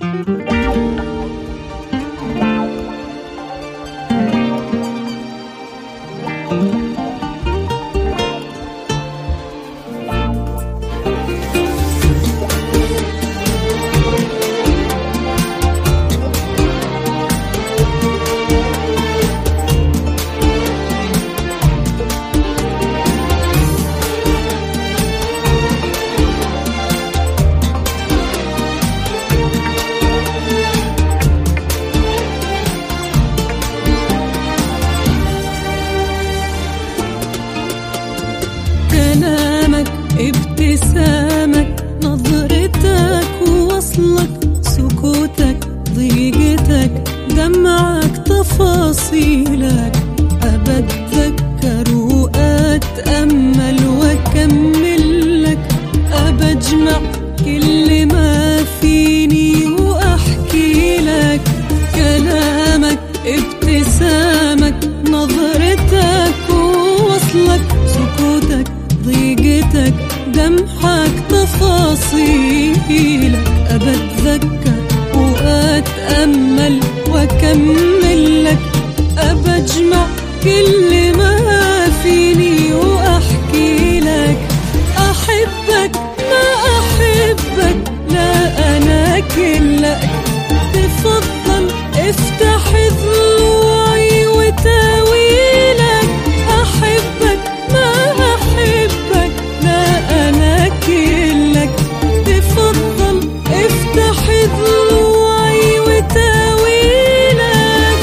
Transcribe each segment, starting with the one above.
كلامك، ابتسامك، نظرتك، ووصلك، سكوتك، ضيقتك، دمعك، تفاصيلك، أبتذكر وأتأمل وأكملك، أبجمع كل ما فيني وأحكي لك. كلامك، ابتسامك، نظرتك، ووصلك، سكوتك، ضيقتك، دمعك، تفاصيلك، أبتذكر وأتأمل وأكملك، أبجمع كل ما فيني وأحكي لك. أحبك ما أحبك، لا أنا كلك، تفضل افتح ضلوعي وتاويلك. أحبك ما أحبك، لا أنا كلك، تفضل افتح ضلوعي وتاويلك.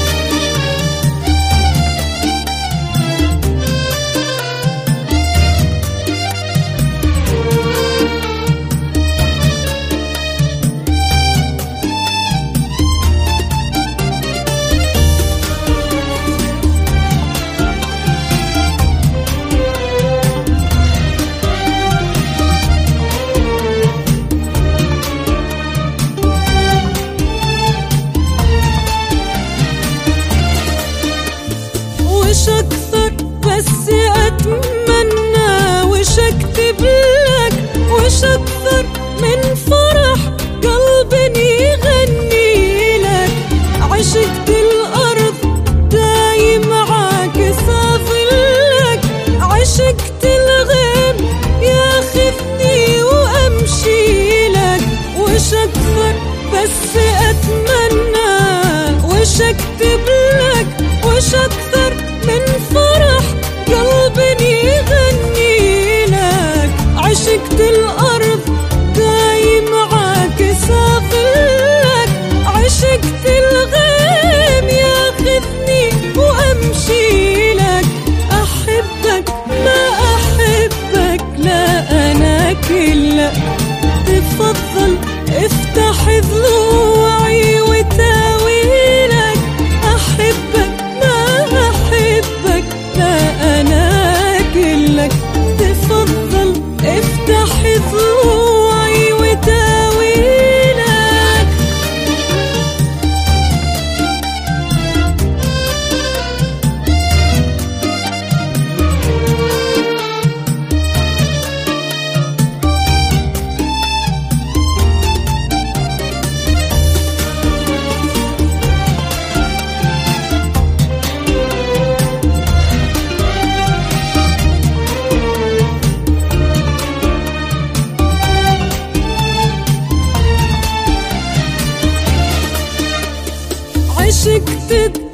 وش أكثر بس أتمنى، وش أكتب لك، وش أكثر من فرح قلب يغني لك. عشقت الأرض دايم معاك سافر لك، عشقت الغيم ياخذني وأمشي لك. وش أكثر بس أتمنى، وش أكتب لك، وش أكثر من فرح قلب يغني لك. عشقت الأرض دايم معاك سافر لك، عشقت الغيم ياخذني وأمشي لك. أحبك ما أحبك، لا أنا كلك، تفضل افتح ضلوعي وتاويلك. أحبك ما أحبك، لا أنا كلك، تفضل افتح ضلوعي وتاويلك. عشقت